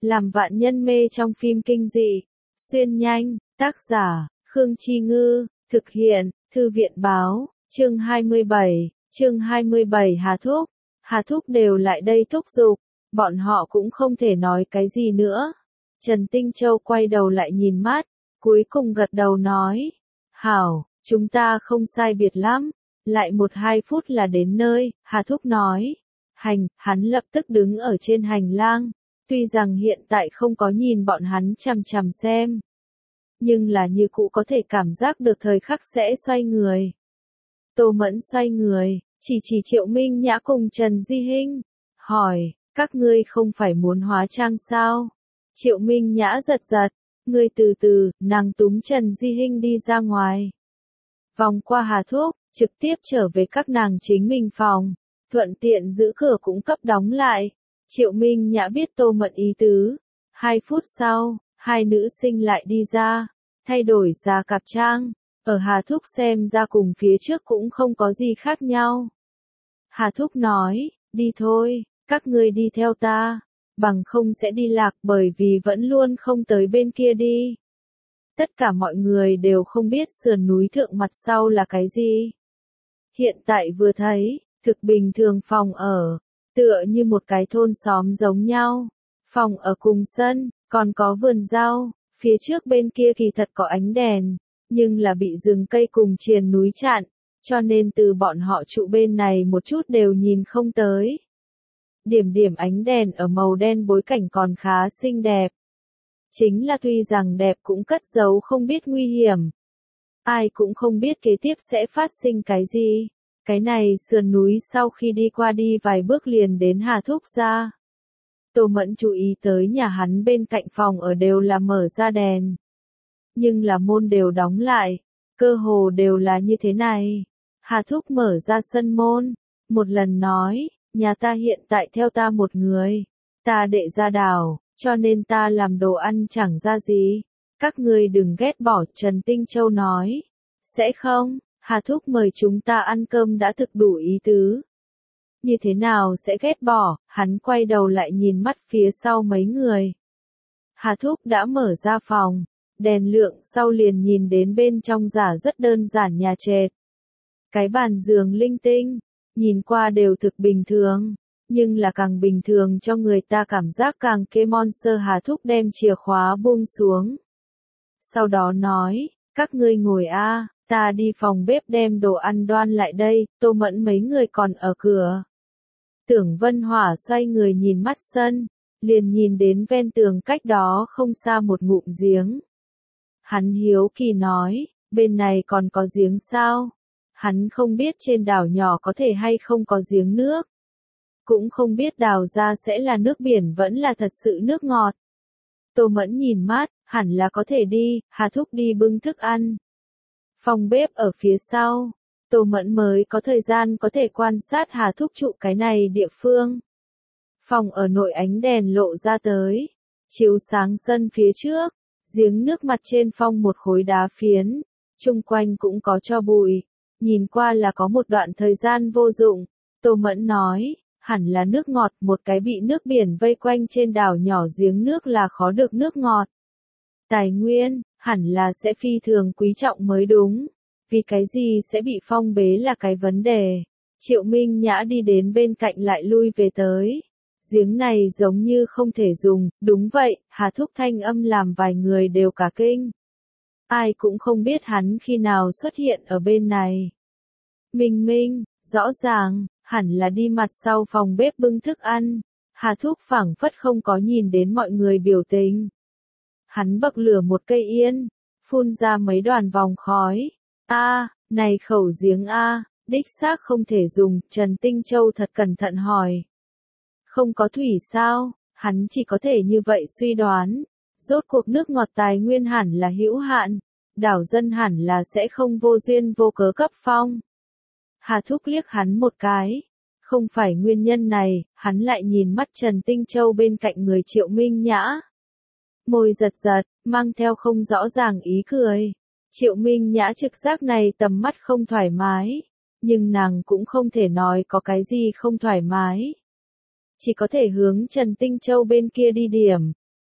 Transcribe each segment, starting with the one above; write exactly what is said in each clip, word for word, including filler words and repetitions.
làm vạn nhân mê trong phim kinh dị. Xuyên nhanh, tác giả, Khương Chi Ngư, thực hiện, Thư viện Báo, chương hai mươi bảy, chương hai mươi bảy Hà Thúc. Hà Thúc đều lại đây thúc giục, bọn họ cũng không thể nói cái gì nữa. Trần Tinh Châu quay đầu lại nhìn mắt, cuối cùng gật đầu nói, hảo, chúng ta không sai biệt lắm, lại một hai phút là đến nơi. Hà Thúc nói, hành, hắn lập tức đứng ở trên hành lang, tuy rằng hiện tại không có nhìn bọn hắn chằm chằm xem, nhưng là như cũ có thể cảm giác được thời khắc sẽ xoay người. Tô Mẫn xoay người, chỉ chỉ Triệu Minh Nhã cùng Trần Di Hinh, hỏi, các ngươi không phải muốn hóa trang sao? Triệu Minh Nhã giật giật, ngươi từ từ, nàng túm Trần Di Hinh đi ra ngoài. Vòng qua Hà Thúc, trực tiếp trở về các nàng chính mình phòng, thuận tiện giữ cửa cũng cấp đóng lại. Triệu Minh Nhã biết Tô Mẫn ý tứ. Hai phút sau, hai nữ sinh lại đi ra, thay đổi ra cạp trang, ở Hà Thúc xem ra cùng phía trước cũng không có gì khác nhau. Hà Thúc nói, đi thôi, các ngươi đi theo ta, bằng không sẽ đi lạc bởi vì vẫn luôn không tới bên kia đi. Tất cả mọi người đều không biết sườn núi thượng mặt sau là cái gì. Hiện tại vừa thấy, thực bình thường phòng ở, tựa như một cái thôn xóm giống nhau. Phòng ở cùng sân, còn có vườn rau, phía trước bên kia kỳ thật có ánh đèn, nhưng là bị rừng cây cùng triền núi chặn, cho nên từ bọn họ trụ bên này một chút đều nhìn không tới. Điểm điểm ánh đèn ở màu đen bối cảnh còn khá xinh đẹp. Chính là tuy rằng đẹp cũng cất giấu không biết nguy hiểm. Ai cũng không biết kế tiếp sẽ phát sinh cái gì. Cái này sườn núi sau khi đi qua đi vài bước liền đến Hà Thúc ra. Tô Mẫn chú ý tới nhà hắn bên cạnh phòng ở đều là mở ra đèn. Nhưng là môn đều đóng lại, cơ hồ đều là như thế này. Hà Thúc mở ra sân môn, một lần nói, nhà ta hiện tại theo ta một người, ta đệ ra đảo, cho nên ta làm đồ ăn chẳng ra gì. Các ngươi đừng ghét bỏ. Trần Tinh Châu nói, sẽ không, Hà Thúc mời chúng ta ăn cơm đã thực đủ ý tứ. Như thế nào sẽ ghét bỏ? Hắn quay đầu lại nhìn mắt phía sau mấy người. Hà Thúc đã mở ra phòng, đèn lượng sau liền nhìn đến bên trong giả rất đơn giản nhà trệt. Cái bàn giường linh tinh, nhìn qua đều thực bình thường, nhưng là càng bình thường cho người ta cảm giác càng kê monster. Hà Thúc đem chìa khóa buông xuống. Sau đó nói, các ngươi ngồi a, ta đi phòng bếp đem đồ ăn đoan lại đây. Tô Mẫn mấy người còn ở cửa. Tưởng Vân Hỏa xoay người nhìn mắt sân, liền nhìn đến ven tường cách đó không xa một ngụm giếng. Hắn hiếu kỳ nói, bên này còn có giếng sao? Hắn không biết trên đảo nhỏ có thể hay không có giếng nước. Cũng không biết đào ra sẽ là nước biển vẫn là thật sự nước ngọt. Tô Mẫn nhìn mắt, hẳn là có thể đi. Hà Thúc đi bưng thức ăn. Phòng bếp ở phía sau. Tô Mẫn mới có thời gian có thể quan sát Hà Thúc trụ cái này địa phương. Phòng ở nội ánh đèn lộ ra tới, chiếu sáng sân phía trước, giếng nước mặt trên phong một khối đá phiến, chung quanh cũng có tro bụi, nhìn qua là có một đoạn thời gian vô dụng. Tô Mẫn nói, hẳn là nước ngọt, một cái bị nước biển vây quanh trên đảo nhỏ giếng nước là khó được nước ngọt. Tài nguyên, hẳn là sẽ phi thường quý trọng mới đúng. Vì cái gì sẽ bị phong bế là cái vấn đề. Triệu Minh Nhã đi đến bên cạnh lại lui về tới. Giếng này giống như không thể dùng. Đúng vậy, Hà Thúc thanh âm làm vài người đều cả kinh. Ai cũng không biết hắn khi nào xuất hiện ở bên này. Minh Minh, rõ ràng, hẳn là đi mặt sau phòng bếp bưng thức ăn. Hà Thúc phảng phất không có nhìn đến mọi người biểu tình. Hắn bậc lửa một cây yên, phun ra mấy đoàn vòng khói. A, à, này khẩu giếng A, à, đích xác không thể dùng. Trần Tinh Châu thật cẩn thận hỏi. Không có thủy sao? Hắn chỉ có thể như vậy suy đoán. Rốt cuộc nước ngọt tài nguyên hẳn là hữu hạn, đảo dân hẳn là sẽ không vô duyên vô cớ cấp phong. Hà Thúc liếc hắn một cái. Không phải nguyên nhân này. Hắn lại nhìn mắt Trần Tinh Châu bên cạnh người Triệu Minh Nhã. Môi giật giật, mang theo không rõ ràng ý cười. Triệu Minh Nhã trực giác này tầm mắt không thoải mái, nhưng nàng cũng không thể nói có cái gì không thoải mái. Chỉ có thể hướng Trần Tinh Châu bên kia đi điểm,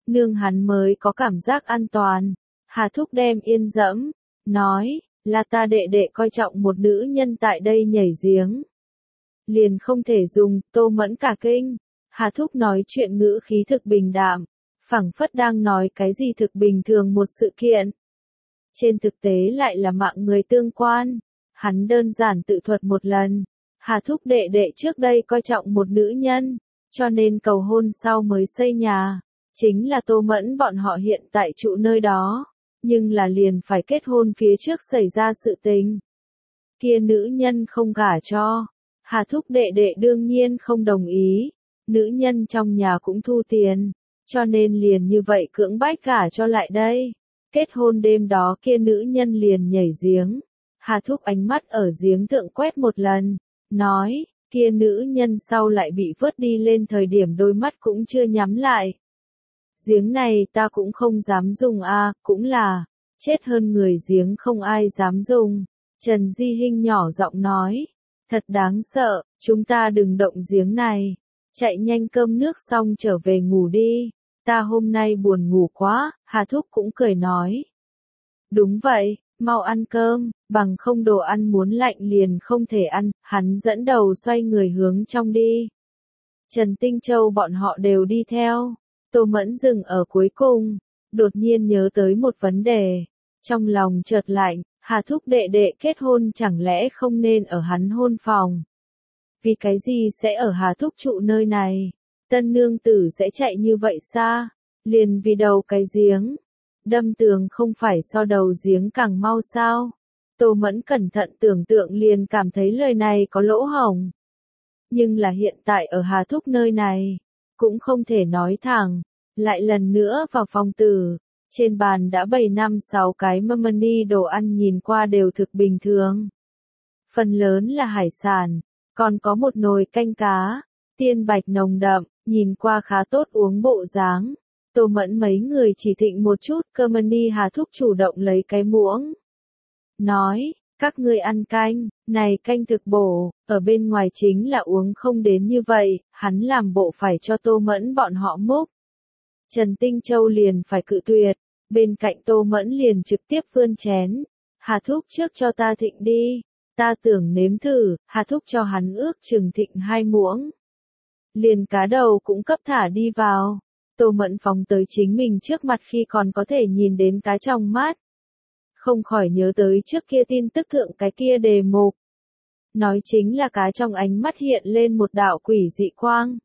nương hắn mới có cảm giác an toàn. Hà Thúc đem yên dẫm, nói, là ta đệ đệ coi trọng một nữ nhân tại đây nhảy giếng. Liền không thể dùng, Tô Mẫn cả kinh. Hà Thúc nói chuyện ngữ khí thực bình đạm, phảng phất đang nói cái gì thực bình thường một sự kiện. Trên thực tế lại là mạng người tương quan. Hắn đơn giản tự thuật một lần. Hà Thúc đệ đệ trước đây coi trọng một nữ nhân, cho nên cầu hôn sau mới xây nhà. Chính là Tô Mẫn bọn họ hiện tại trụ nơi đó, nhưng là liền phải kết hôn phía trước xảy ra sự tình. Kia nữ nhân không gả cho. Hà Thúc đệ đệ đương nhiên không đồng ý. Nữ nhân trong nhà cũng thu tiền, cho nên liền như vậy cưỡng bách gả cho lại đây. Kết hôn đêm đó kia nữ nhân liền nhảy giếng. Hà Thúc ánh mắt ở giếng thượng quét một lần, nói, kia nữ nhân sau lại bị vớt đi lên thời điểm đôi mắt cũng chưa nhắm lại. Giếng này ta cũng không dám dùng a, cũng là, chết hơn người giếng không ai dám dùng. Trần Di Hinh nhỏ giọng nói, thật đáng sợ, chúng ta đừng động giếng này. Chạy nhanh cơm nước xong trở về ngủ đi. Ta hôm nay buồn ngủ quá, Hà Thúc cũng cười nói. Đúng vậy, mau ăn cơm, bằng không đồ ăn muốn lạnh liền không thể ăn. Hắn dẫn đầu xoay người hướng trong đi. Trần Tinh Châu bọn họ đều đi theo. Tô Mẫn dừng ở cuối cùng, đột nhiên nhớ tới một vấn đề. Trong lòng chợt lạnh, Hà Thúc đệ đệ kết hôn chẳng lẽ không nên ở hắn hôn phòng. Vì cái gì sẽ ở Hà Thúc trụ nơi này? Tân nương tử sẽ chạy như vậy xa? Liền vì đầu cái giếng. Đâm tường không phải so đầu giếng càng mau sao? Tô Mẫn cẩn thận tưởng tượng liền cảm thấy lời này có lỗ hổng. Nhưng là hiện tại ở Hà Thúc nơi này, cũng không thể nói thẳng. Lại lần nữa vào phòng tử, trên bàn đã bày năm sáu cái mâm đồ ăn nhìn qua đều thực bình thường. Phần lớn là hải sản. Còn có một nồi canh cá, tiên bạch nồng đậm, nhìn qua khá tốt uống bộ dáng. Tô Mẫn mấy người chỉ thịnh một chút, cơm ni Hà Thúc chủ động lấy cái muỗng. Nói, các ngươi ăn canh, này canh thực bổ, ở bên ngoài chính là uống không đến như vậy, hắn làm bộ phải cho Tô Mẫn bọn họ múc. Trần Tinh Châu liền phải cự tuyệt, bên cạnh Tô Mẫn liền trực tiếp vươn chén. Hà Thúc trước cho ta thịnh đi. Ta tưởng nếm thử, Hà Thúc cho hắn ước chừng thịnh hai muỗng. Liền cá đầu cũng cấp thả đi vào. Tô Mẫn phóng tới chính mình trước mặt khi còn có thể nhìn đến cá trong mắt. Không khỏi nhớ tới trước kia tin tức thượng cái kia đề mục. Nói chính là cá trong ánh mắt hiện lên một đạo quỷ dị quang.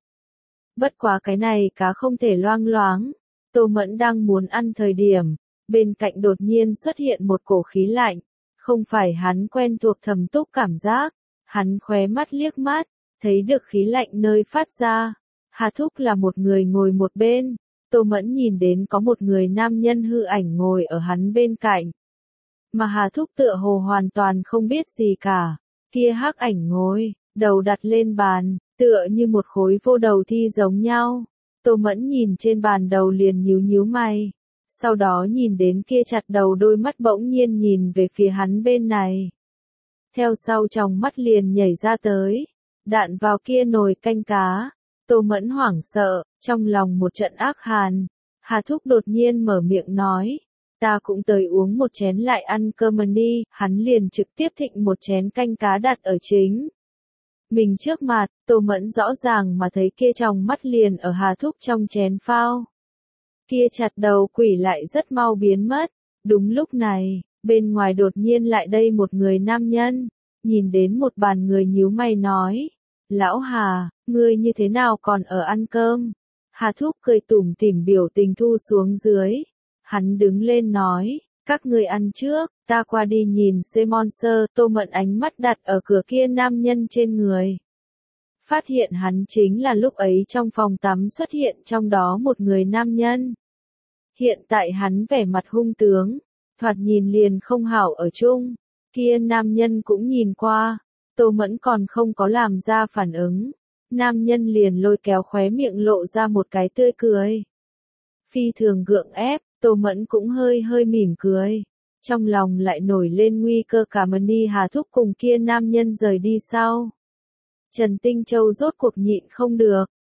Bất quá cái này cá không thể loang loáng. Tô Mẫn đang muốn ăn thời điểm, bên cạnh đột nhiên xuất hiện một cổ khí lạnh. Không phải hắn quen thuộc thầm túc cảm giác, hắn khóe mắt liếc mắt, thấy được khí lạnh nơi phát ra. Hà Thúc là một người ngồi một bên, Tô Mẫn nhìn đến có một người nam nhân hư ảnh ngồi ở hắn bên cạnh. Mà Hà Thúc tựa hồ hoàn toàn không biết gì cả, kia hắc ảnh ngồi, đầu đặt lên bàn, tựa như một khối vô đầu thi giống nhau. Tô Mẫn nhìn trên bàn đầu liền nhíu nhíu mày. Sau đó nhìn đến kia chặt đầu đôi mắt bỗng nhiên nhìn về phía hắn bên này. Theo sau trong mắt liền nhảy ra tới, đạn vào kia nồi canh cá. Tô Mẫn hoảng sợ, trong lòng một trận ác hàn. Hà Thúc đột nhiên mở miệng nói, ta cũng tới uống một chén lại ăn cơm đi. Hắn liền trực tiếp thịnh một chén canh cá đặt ở chính mình trước mặt. Tô Mẫn rõ ràng mà thấy kia trong mắt liền ở Hà Thúc trong chén phao. Kia chặt đầu quỷ lại rất mau biến mất. Đúng lúc này, bên ngoài đột nhiên lại đây một người nam nhân, nhìn đến một bàn người nhíu mày nói, Lão Hà, ngươi như thế nào còn ở ăn cơm? Hà Thúc cười tủm tỉm biểu tình thu xuống dưới. Hắn đứng lên nói, các ngươi ăn trước, ta qua đi nhìn Simon Sơ. Tô Mẫn ánh mắt đặt ở cửa kia nam nhân trên người. Phát hiện hắn chính là lúc ấy trong phòng tắm xuất hiện trong đó một người nam nhân. Hiện tại hắn vẻ mặt hung tướng, thoạt nhìn liền không hảo ở chung. Kia nam nhân cũng nhìn qua, Tô Mẫn còn không có làm ra phản ứng. Nam nhân liền lôi kéo khóe miệng lộ ra một cái tươi cười. Phi thường gượng ép, Tô Mẫn cũng hơi hơi mỉm cười. Trong lòng lại nổi lên nguy cơ cả Mani Hà Thúc cùng kia nam nhân rời đi sau. Trần Tinh Châu rốt cuộc nhịn không được,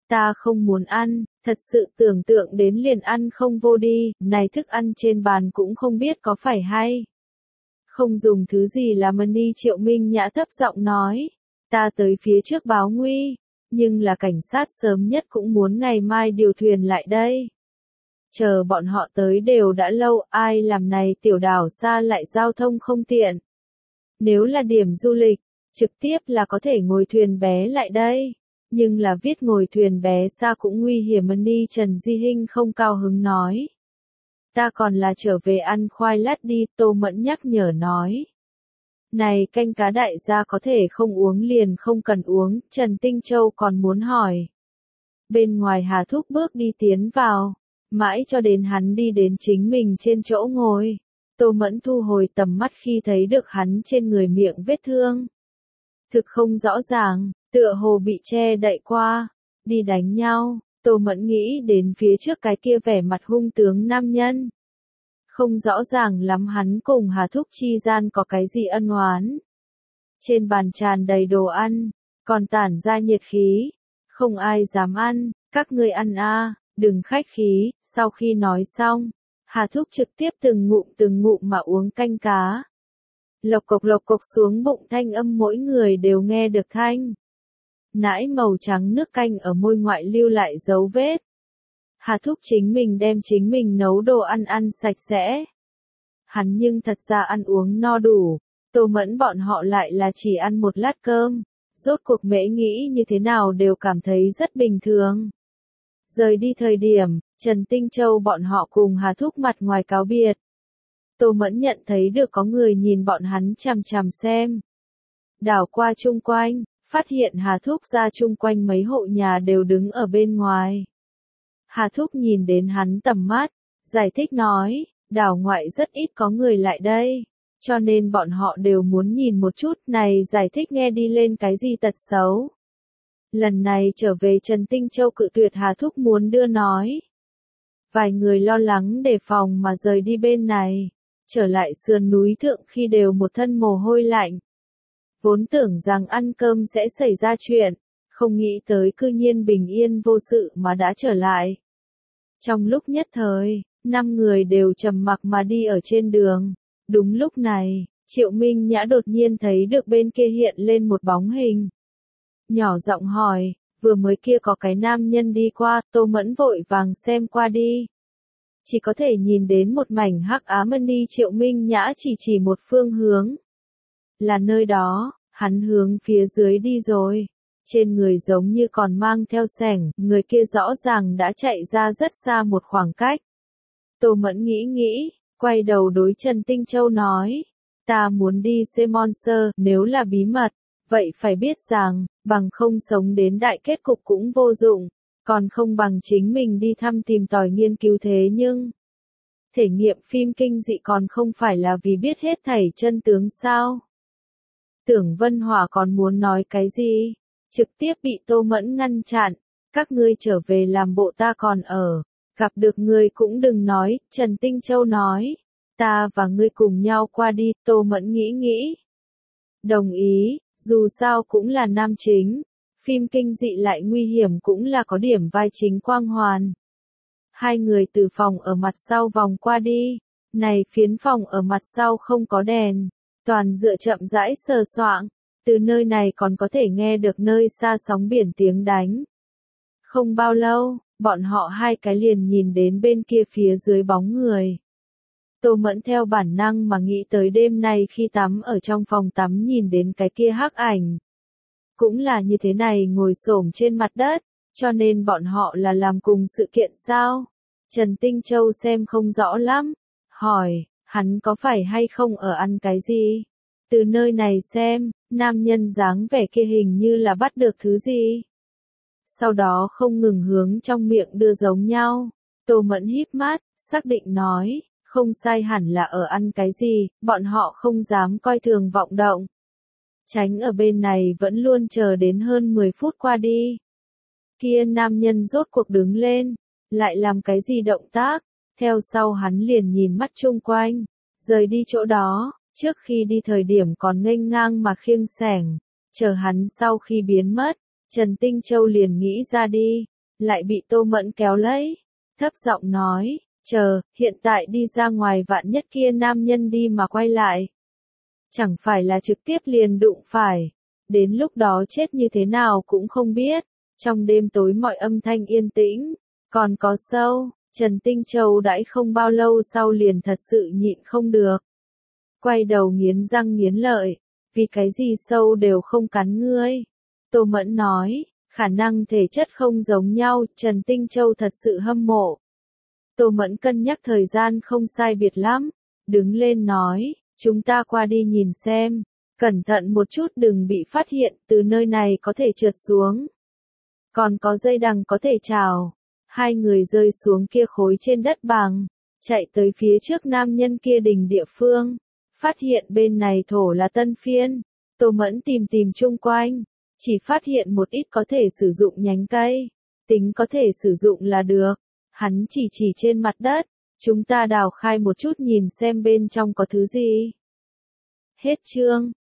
Ta không muốn ăn, thật sự tưởng tượng đến liền ăn không vô đi, này thức ăn trên bàn cũng không biết có phải hay. Không dùng thứ gì làm ơn đi. Triệu Minh Nhã thấp giọng nói. Ta tới phía trước báo nguy, nhưng là cảnh sát sớm nhất cũng muốn ngày mai điều thuyền lại đây. Chờ bọn họ tới đều đã lâu, ai làm này tiểu đảo xa lại giao thông không tiện. Nếu là điểm du lịch, trực tiếp là có thể ngồi thuyền bé lại đây. Nhưng là viết ngồi thuyền bé xa cũng nguy hiểm ơn đi. Trần Di Hinh không cao hứng nói. Ta còn là trở về ăn khoai lát đi, Tô Mẫn nhắc nhở nói. Này canh cá đại gia có thể không uống liền không cần uống, Trần Tinh Châu còn muốn hỏi. Bên ngoài Hà Thúc bước đi tiến vào, mãi cho đến hắn đi đến chính mình trên chỗ ngồi. Tô Mẫn thu hồi tầm mắt khi thấy được hắn trên người miệng vết thương. Thực không rõ ràng, tựa hồ bị che đậy qua, đi đánh nhau. Tô Mẫn nghĩ đến phía trước cái kia vẻ mặt hung tướng nam nhân. Không rõ ràng lắm hắn cùng Hà Thúc chi gian có cái gì ân oán. Trên bàn tràn đầy đồ ăn, còn tản ra nhiệt khí. Không ai dám ăn, các ngươi ăn a, đừng khách khí. Sau khi nói xong, Hà Thúc trực tiếp từng ngụm từng ngụm mà uống canh cá. Lộc cộc lộc cộc xuống bụng thanh âm mỗi người đều nghe được thanh. Nãi màu trắng nước canh ở môi ngoại lưu lại dấu vết. Hà Thúc chính mình đem chính mình nấu đồ ăn ăn sạch sẽ. Hắn nhưng thật ra ăn uống no đủ, Tô Mẫn bọn họ lại là chỉ ăn một lát cơm. Rốt cuộc Mễ nghĩ như thế nào đều cảm thấy rất bình thường. Rời đi thời điểm, Trần Tinh Châu bọn họ cùng Hà Thúc mặt ngoài cáo biệt. Tô Mẫn nhận thấy được có người nhìn bọn hắn chằm chằm xem. Đảo qua chung quanh, phát hiện Hà Thúc ra chung quanh mấy hộ nhà đều đứng ở bên ngoài. Hà Thúc nhìn đến hắn tầm mắt, giải thích nói, đảo ngoại rất ít có người lại đây, cho nên bọn họ đều muốn nhìn một chút. Này giải thích nghe đi lên cái gì tật xấu. Lần này trở về Trần Tinh Châu cự tuyệt Hà Thúc muốn đưa nói. Vài người lo lắng đề phòng mà rời đi bên này, trở lại sườn núi thượng khi đều một thân mồ hôi lạnh. Vốn tưởng rằng ăn cơm sẽ xảy ra chuyện, không nghĩ tới cư nhiên bình yên vô sự mà đã trở lại. Trong lúc nhất thời, năm người đều trầm mặc mà đi ở trên đường. Đúng lúc này, Triệu Minh Nhã đột nhiên thấy được bên kia hiện lên một bóng hình. Nhỏ giọng hỏi, vừa mới kia có cái nam nhân đi qua. Tô Mẫn vội vàng xem qua đi. Chỉ có thể nhìn đến một mảnh hắc ám ân đi. Triệu Minh Nhã chỉ chỉ một phương hướng. Là nơi đó, hắn hướng phía dưới đi rồi. Trên người giống như còn mang theo sẻng, người kia rõ ràng đã chạy ra rất xa một khoảng cách. Tô Mẫn nghĩ nghĩ, quay đầu đối Trần Tinh Châu nói, ta muốn đi xem Monster, nếu là bí mật, vậy phải biết rằng, bằng không sống đến đại kết cục cũng vô dụng, còn không bằng chính mình đi thăm tìm tòi nghiên cứu thế nhưng. Thể nghiệm phim kinh dị còn không phải là vì biết hết thảy chân tướng sao? Tưởng Vân Hòa còn muốn nói cái gì? Trực tiếp bị Tô Mẫn ngăn chặn, các ngươi trở về làm bộ ta còn ở, gặp được ngươi cũng đừng nói. Trần Tinh Châu nói, ta và ngươi cùng nhau qua đi. Tô Mẫn nghĩ nghĩ, đồng ý, dù sao cũng là nam chính, phim kinh dị lại nguy hiểm cũng là có điểm vai chính quang hoàn. Hai người từ phòng ở mặt sau vòng qua đi, này phiến phòng ở mặt sau không có đèn, toàn dựa chậm rãi sờ soạng. Từ nơi này còn có thể nghe được nơi xa sóng biển tiếng đánh. Không bao lâu, bọn họ hai cái liền nhìn đến bên kia phía dưới bóng người. Tô Mẫn theo bản năng mà nghĩ tới đêm nay khi tắm ở trong phòng tắm nhìn đến cái kia hắc ảnh. Cũng là như thế này ngồi xổm trên mặt đất, cho nên bọn họ là làm cùng sự kiện sao? Trần Tinh Châu xem không rõ lắm, hỏi, hắn có phải hay không ở ăn cái gì? Từ nơi này xem, nam nhân dáng vẻ kia hình như là bắt được thứ gì. Sau đó không ngừng hướng trong miệng đưa giống nhau. Tô Mẫn híp mắt, xác định nói, không sai hẳn là ở ăn cái gì, bọn họ không dám coi thường vọng động. Tránh ở bên này vẫn luôn chờ đến hơn mười phút qua đi. Kia nam nhân rốt cuộc đứng lên, lại làm cái gì động tác, theo sau hắn liền nhìn mắt chung quanh, rời đi chỗ đó. Trước khi đi thời điểm còn nghênh ngang mà khiêng xẻng, chờ hắn sau khi biến mất, Trần Tinh Châu liền nghĩ ra đi, lại bị Tô Mẫn kéo lấy, thấp giọng nói, chờ, hiện tại đi ra ngoài vạn nhất kia nam nhân đi mà quay lại. Chẳng phải là trực tiếp liền đụng phải, đến lúc đó chết như thế nào cũng không biết. Trong đêm tối mọi âm thanh yên tĩnh, còn có sâu, Trần Tinh Châu đãi không bao lâu sau liền thật sự nhịn không được. Quay đầu nghiến răng nghiến lợi, vì cái gì sâu đều không cắn ngươi. Tô Mẫn nói, khả năng thể chất không giống nhau, Trần Tinh Châu thật sự hâm mộ. Tô Mẫn cân nhắc thời gian không sai biệt lắm, đứng lên nói, chúng ta qua đi nhìn xem, cẩn thận một chút đừng bị phát hiện, từ nơi này có thể trượt xuống. Còn có dây đằng có thể trào. Hai người rơi xuống kia khối trên đất bằng, chạy tới phía trước nam nhân kia đỉnh địa phương, phát hiện bên này thổ là tân phiên. Tô Mẫn tìm tìm chung quanh, chỉ phát hiện một ít có thể sử dụng nhánh cây, tính có thể sử dụng là được. Hắn chỉ chỉ trên mặt đất, chúng ta đào khai một chút nhìn xem bên trong có thứ gì. Hết chương.